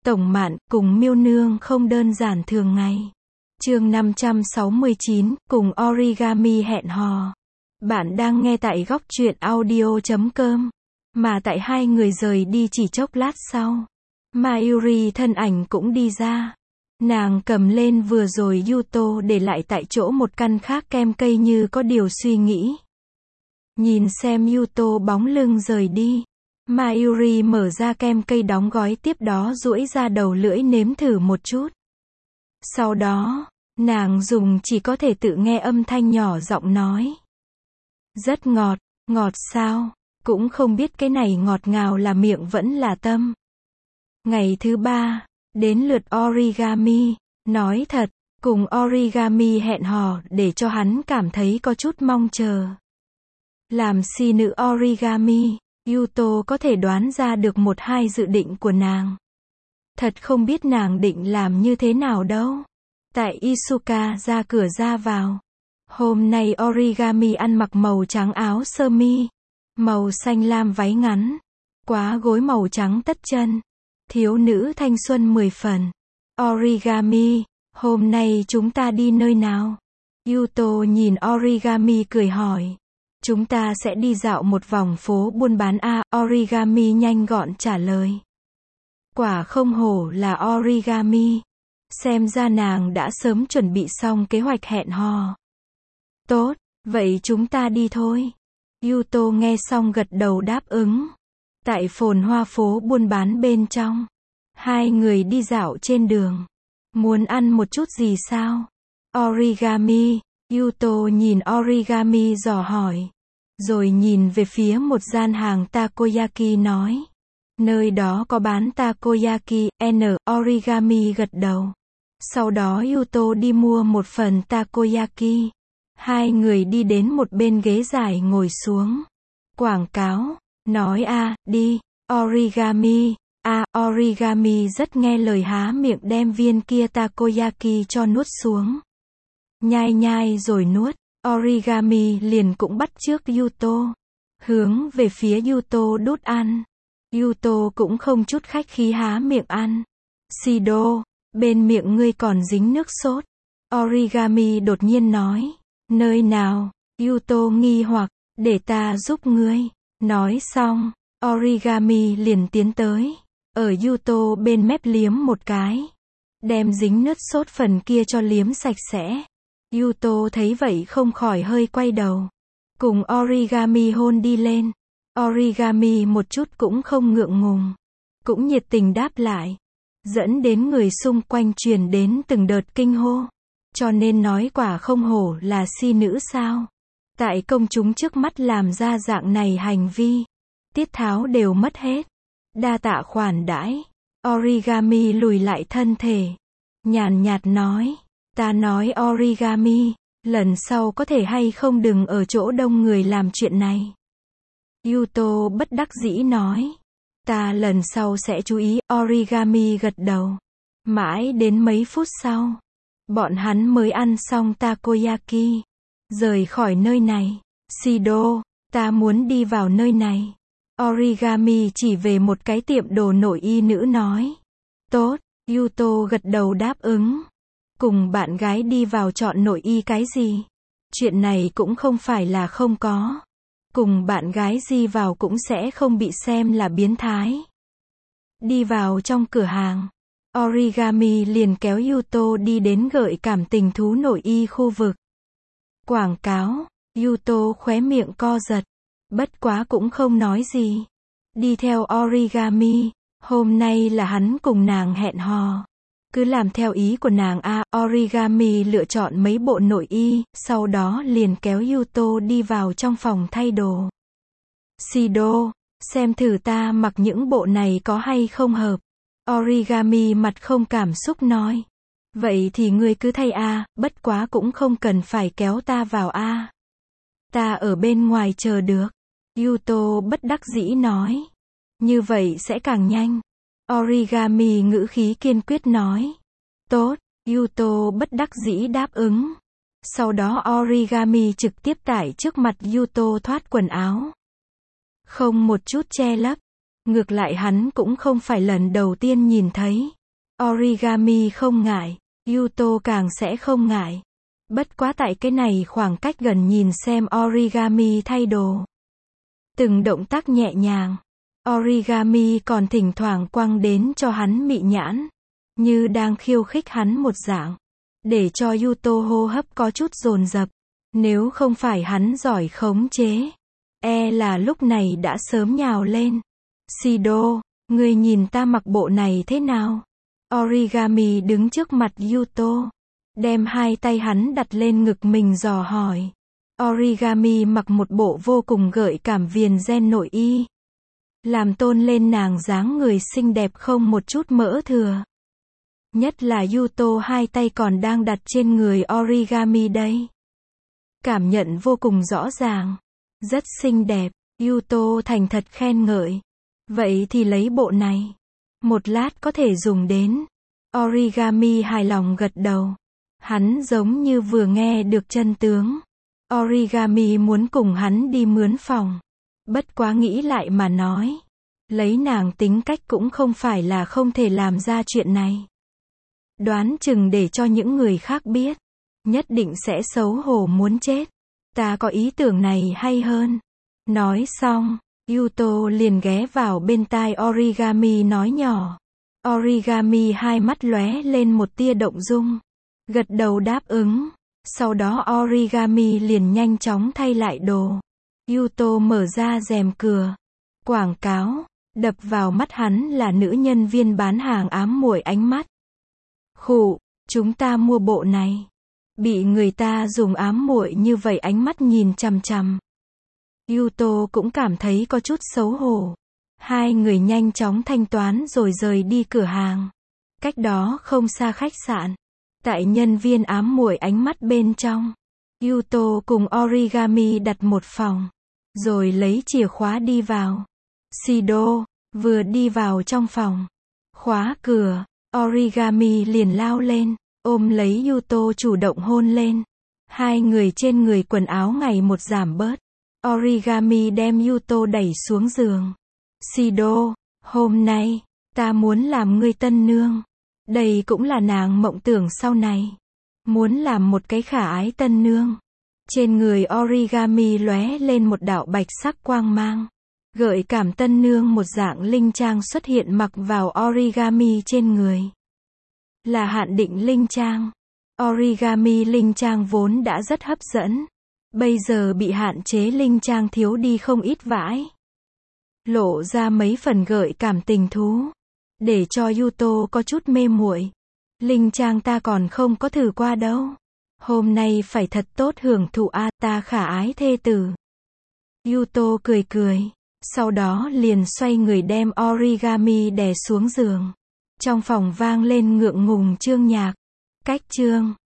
Tổng Mạn, cùng Miêu Nương không đơn giản thường ngày. Chương 569, cùng Origami hẹn hò. Bạn đang nghe tại góc truyện audio.com. Mà tại hai người rời đi chỉ chốc lát sau, Mayuri thân ảnh cũng đi ra. Nàng cầm lên vừa rồi Yuto để lại tại chỗ một căn khác kem cây như có điều suy nghĩ. Nhìn xem Yuto bóng lưng rời đi, Mayuri mở ra kem cây đóng gói tiếp đó duỗi ra đầu lưỡi nếm thử một chút. Sau đó, nàng dùng chỉ có thể tự nghe âm thanh nhỏ giọng nói. Rất ngọt, ngọt sao? Cũng không biết cái này ngọt ngào là miệng vẫn là tâm. Ngày thứ 3, đến lượt Origami, nói thật, cùng Origami hẹn hò để cho hắn cảm thấy có chút mong chờ. Làm si nữ Origami, Yuto có thể đoán ra được một hai dự định của nàng. Thật không biết nàng định làm như thế nào đâu. Tại Isuka ra cửa ra vào. Hôm nay Origami ăn mặc màu trắng áo sơ mi, màu xanh lam váy ngắn, quá gối màu trắng tất chân. Thiếu nữ thanh xuân 10 phần. Origami, hôm nay chúng ta đi nơi nào? Yuto nhìn Origami cười hỏi. Chúng ta sẽ đi dạo một vòng phố buôn bán a. Origami nhanh gọn trả lời. Quả không hổ là Origami. Xem ra nàng đã sớm chuẩn bị xong kế hoạch hẹn hò. Tốt, vậy chúng ta đi thôi. Yuto nghe xong gật đầu đáp ứng. Tại phồn hoa phố buôn bán bên trong, hai người đi dạo trên đường. Muốn ăn một chút gì sao? Origami, Yuto nhìn Origami dò hỏi. Rồi nhìn về phía một gian hàng takoyaki nói. Nơi đó có bán takoyaki, Origami gật đầu. Sau đó Yuto đi mua một phần takoyaki. Hai người đi đến một bên ghế dài ngồi xuống. Quảng cáo, nói đi, Origami. Origami rất nghe lời há miệng đem viên kia takoyaki cho nuốt xuống. Nhai nhai rồi nuốt. Origami liền cũng bắt chước Yuto. Hướng về phía Yuto đút ăn. Yuto cũng không chút khách khí há miệng ăn. Shido, bên miệng ngươi còn dính nước sốt. Origami đột nhiên nói. Nơi nào? Yuto nghi hoặc. Để ta giúp ngươi. Nói xong, Origami liền tiến tới. Ở Yuto bên mép liếm một cái. Đem dính nước sốt phần kia cho liếm sạch sẽ. Yuto thấy vậy không khỏi hơi quay đầu. Cùng Origami hôn đi lên. Origami một chút cũng không ngượng ngùng. Cũng nhiệt tình đáp lại. Dẫn đến người xung quanh truyền đến từng đợt kinh hô. Cho nên nói quả không hổ là si nữ sao. Tại công chúng trước mắt làm ra dạng này hành vi. Tiết tháo đều mất hết. Đa tạ khoản đãi. Origami lùi lại thân thể. Nhàn nhạt nói. Ta nói Origami, lần sau có thể hay không đừng ở chỗ đông người làm chuyện này. Yuto bất đắc dĩ nói. Ta lần sau sẽ chú ý. Origami gật đầu. Mãi đến mấy phút sau, bọn hắn mới ăn xong takoyaki. Rời khỏi nơi này. Shido, ta muốn đi vào nơi này. Origami chỉ về một cái tiệm đồ nội y nữ nói. Tốt, Yuto gật đầu đáp ứng. Cùng bạn gái đi vào chọn nội y cái gì? Chuyện này cũng không phải là không có. Cùng bạn gái đi vào cũng sẽ không bị xem là biến thái. Đi vào trong cửa hàng, Origami liền kéo Yuto đi đến gợi cảm tình thú nội y khu vực. Quảng cáo, Yuto khóe miệng co giật. Bất quá cũng không nói gì. Đi theo Origami, hôm nay là hắn cùng nàng hẹn hò. Cứ làm theo ý của nàng Origami lựa chọn mấy bộ nội y, sau đó liền kéo Yuto đi vào trong phòng thay đồ. Shido, xem thử ta mặc những bộ này có hay không hợp. Origami mặt không cảm xúc nói. Vậy thì ngươi cứ thay bất quá cũng không cần phải kéo ta vào Ta ở bên ngoài chờ được. Yuto bất đắc dĩ nói. Như vậy sẽ càng nhanh. Origami ngữ khí kiên quyết nói. Tốt, Yuto bất đắc dĩ đáp ứng. Sau đó Origami trực tiếp tại trước mặt Yuto thoát quần áo. Không một chút che lấp. Ngược lại hắn cũng không phải lần đầu tiên nhìn thấy. Origami không ngại, Yuto càng sẽ không ngại. Bất quá tại cái này khoảng cách gần nhìn xem Origami thay đồ. Từng động tác nhẹ nhàng. Origami còn thỉnh thoảng quăng đến cho hắn mị nhãn. Như đang khiêu khích hắn một dạng. Để cho Yuto hô hấp có chút dồn dập. Nếu không phải hắn giỏi khống chế. Là lúc này đã sớm nhào lên. Shido, ngươi nhìn ta mặc bộ này thế nào? Origami đứng trước mặt Yuto. Đem hai tay hắn đặt lên ngực mình dò hỏi. Origami mặc một bộ vô cùng gợi cảm viền ren nội y. Làm tôn lên nàng dáng người xinh đẹp không một chút mỡ thừa. Nhất là Yuto hai tay còn đang đặt trên người Origami đây. Cảm nhận vô cùng rõ ràng. Rất xinh đẹp, Yuto thành thật khen ngợi. Vậy thì lấy bộ này. Một lát có thể dùng đến. Origami hài lòng gật đầu. Hắn giống như vừa nghe được chân tướng. Origami muốn cùng hắn đi mướn phòng. Bất quá nghĩ lại mà nói. Lấy nàng tính cách cũng không phải là không thể làm ra chuyện này. Đoán chừng để cho những người khác biết. Nhất định sẽ xấu hổ muốn chết. Ta có ý tưởng này hay hơn. Nói xong, Yuto liền ghé vào bên tai Origami nói nhỏ. Origami hai mắt lóe lên một tia động dung. Gật đầu đáp ứng. Sau đó Origami liền nhanh chóng thay lại đồ. Yuto mở ra rèm cửa. Quảng cáo. Đập vào mắt hắn là nữ nhân viên bán hàng ám muội ánh mắt. Khụ, chúng ta mua bộ này. Bị người ta dùng ám muội như vậy ánh mắt nhìn chằm chằm. Yuto cũng cảm thấy có chút xấu hổ. Hai người nhanh chóng thanh toán rồi rời đi cửa hàng. Cách đó không xa khách sạn. Tại nhân viên ám muội ánh mắt bên trong. Yuto cùng Origami đặt một phòng. Rồi lấy chìa khóa đi vào. Shido, vừa đi vào trong phòng. Khóa cửa, Origami liền lao lên. Ôm lấy Yuto chủ động hôn lên. Hai người trên người quần áo ngày một giảm bớt. Origami đem Yuto đẩy xuống giường. Shido, hôm nay, ta muốn làm ngươi tân nương. Đây cũng là nàng mộng tưởng sau này. Muốn làm một cái khả ái tân nương. Trên người Origami lóe lên một đạo bạch sắc quang mang. Gợi cảm tân nương một dạng linh trang xuất hiện mặc vào Origami trên người. Là hạn định linh trang. Origami linh trang vốn đã rất hấp dẫn. Bây giờ bị hạn chế linh trang thiếu đi không ít vãi. Lộ ra mấy phần gợi cảm tình thú. Để cho Yuto có chút mê muội. Linh trang ta còn không có thử qua đâu. Hôm nay phải thật tốt hưởng thụ ta khả ái thê tử. Yuto cười cười. Sau đó liền xoay người đem Origami đè xuống giường. Trong phòng vang lên ngượng ngùng chương nhạc. Cách chương